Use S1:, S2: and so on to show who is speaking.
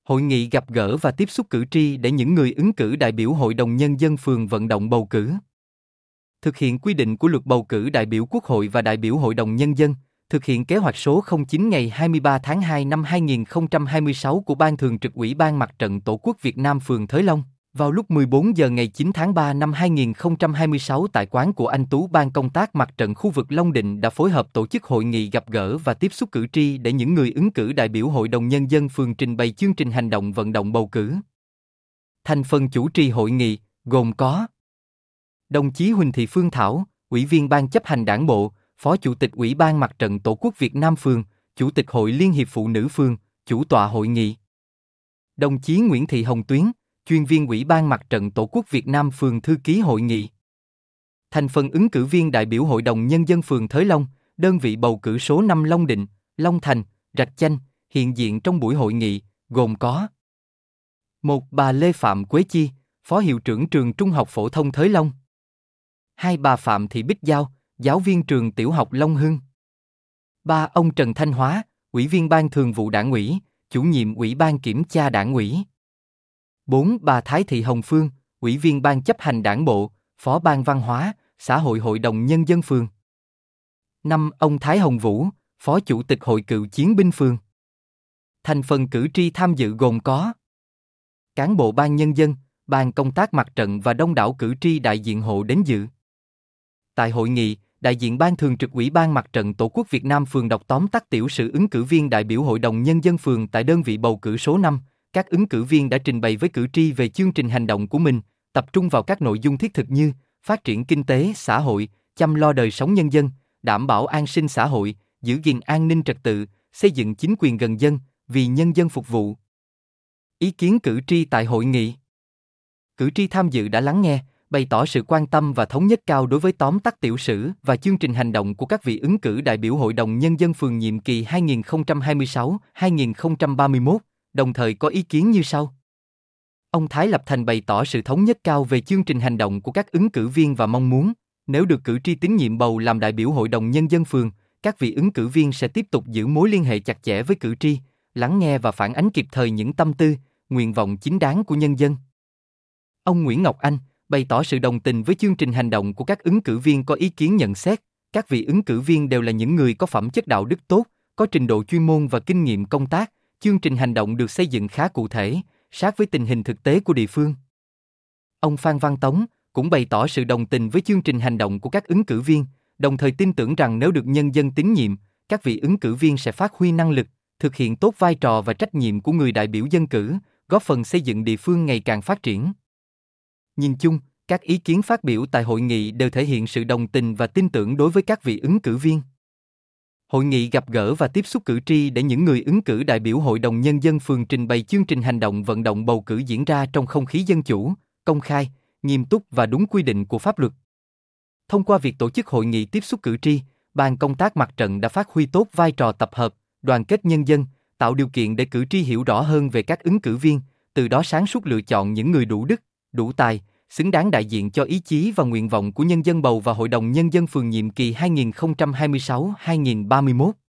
S1: Hội nghị gặp gỡ và tiếp xúc cử tri để những người ứng cử đại biểu Hội đồng Nhân dân phường vận động bầu cử. Thực hiện quy định của luật bầu cử đại biểu Quốc hội và đại biểu Hội đồng Nhân dân, thực hiện kế hoạch số 09 ngày 23 tháng 2 năm 2026 của Ban Thường trực Ủy ban Mặt trận Tổ quốc Việt Nam phường Thới Long. Vào lúc 14 giờ ngày 9 tháng 3 năm 2026 tại quán của anh Tú, Ban công tác mặt trận khu vực Long Định đã phối hợp tổ chức hội nghị gặp gỡ và tiếp xúc cử tri để những người ứng cử đại biểu Hội đồng Nhân dân phường trình bày chương trình hành động vận động bầu cử. Thành phần chủ trì hội nghị gồm có đồng chí Huỳnh Thị Phương Thảo, Ủy viên Ban chấp hành Đảng bộ, Phó Chủ tịch Ủy ban Mặt trận Tổ quốc Việt Nam phường, Chủ tịch Hội Liên hiệp Phụ nữ phường, chủ tọa hội nghị. Đồng chí Nguyễn Thị Hồng Tuyến, chuyên viên Ủy ban Mặt trận Tổ quốc Việt Nam phường, thư ký hội nghị. Thành phần ứng cử viên đại biểu Hội đồng Nhân dân phường Thới Long, đơn vị bầu cử số 5 Long Định, Long Thành, Rạch Chanh, hiện diện trong buổi hội nghị, gồm có 1. Bà Lê Phạm Quế Chi, Phó Hiệu trưởng Trường Trung học Phổ thông Thới Long. 2. Bà Phạm Thị Bích Giao, Giáo viên Trường Tiểu học Long Hưng. 3. Ông Trần Thanh Hóa, Ủy viên Ban Thường vụ Đảng ủy, Chủ nhiệm Ủy ban Kiểm tra Đảng ủy. 4. Bà Thái Thị Hồng Phương, Ủy viên Ban chấp hành Đảng bộ, Phó Ban Văn hóa, Xã hội Hội đồng Nhân dân phường. 5. Ông Thái Hồng Vũ, Phó Chủ tịch Hội Cựu chiến binh phường. Thành phần cử tri tham dự gồm có cán bộ Ban Nhân dân, Ban công tác mặt trận và đông đảo cử tri đại diện hộ đến dự. Tại hội nghị, đại diện Ban Thường trực Ủy ban Mặt trận Tổ quốc Việt Nam phường đọc tóm tắt tiểu sử ứng cử viên đại biểu Hội đồng Nhân dân phường tại đơn vị bầu cử số 5. Các ứng cử viên đã trình bày với cử tri về chương trình hành động của mình, tập trung vào các nội dung thiết thực như phát triển kinh tế, xã hội, chăm lo đời sống nhân dân, đảm bảo an sinh xã hội, giữ gìn an ninh trật tự, xây dựng chính quyền gần dân, vì nhân dân phục vụ. Ý kiến cử tri tại hội nghị. Cử tri tham dự đã lắng nghe, bày tỏ sự quan tâm và thống nhất cao đối với tóm tắt tiểu sử và chương trình hành động của các vị ứng cử đại biểu Hội đồng Nhân dân phường nhiệm kỳ 2026-2031, đồng thời có ý kiến như sau. Ông Thái Lập Thành bày tỏ sự thống nhất cao về chương trình hành động của các ứng cử viên và mong muốn, nếu được cử tri tín nhiệm bầu làm đại biểu Hội đồng Nhân dân phường, các vị ứng cử viên sẽ tiếp tục giữ mối liên hệ chặt chẽ với cử tri, lắng nghe và phản ánh kịp thời những tâm tư, nguyện vọng chính đáng của nhân dân. Ông Nguyễn Ngọc Anh bày tỏ sự đồng tình với chương trình hành động của các ứng cử viên có ý kiến nhận xét, các vị ứng cử viên đều là những người có phẩm chất đạo đức tốt, có trình độ chuyên môn và kinh nghiệm công tác, chương trình hành động được xây dựng khá cụ thể, sát với tình hình thực tế của địa phương. Ông Phan Văn Tống cũng bày tỏ sự đồng tình với chương trình hành động của các ứng cử viên, đồng thời tin tưởng rằng nếu được nhân dân tín nhiệm, các vị ứng cử viên sẽ phát huy năng lực, thực hiện tốt vai trò và trách nhiệm của người đại biểu dân cử, góp phần xây dựng địa phương ngày càng phát triển. Nhìn chung, các ý kiến phát biểu tại hội nghị đều thể hiện sự đồng tình và tin tưởng đối với các vị ứng cử viên. Hội nghị gặp gỡ và tiếp xúc cử tri để những người ứng cử đại biểu Hội đồng Nhân dân phường trình bày chương trình hành động vận động bầu cử diễn ra trong không khí dân chủ, công khai, nghiêm túc và đúng quy định của pháp luật. Thông qua việc tổ chức hội nghị tiếp xúc cử tri, Ban công tác mặt trận đã phát huy tốt vai trò tập hợp, đoàn kết nhân dân, tạo điều kiện để cử tri hiểu rõ hơn về các ứng cử viên, từ đó sáng suốt lựa chọn những người đủ đức, đủ tài, xứng đáng đại diện cho ý chí và nguyện vọng của nhân dân bầu vào Hội đồng Nhân dân phường nhiệm kỳ 2026-2031.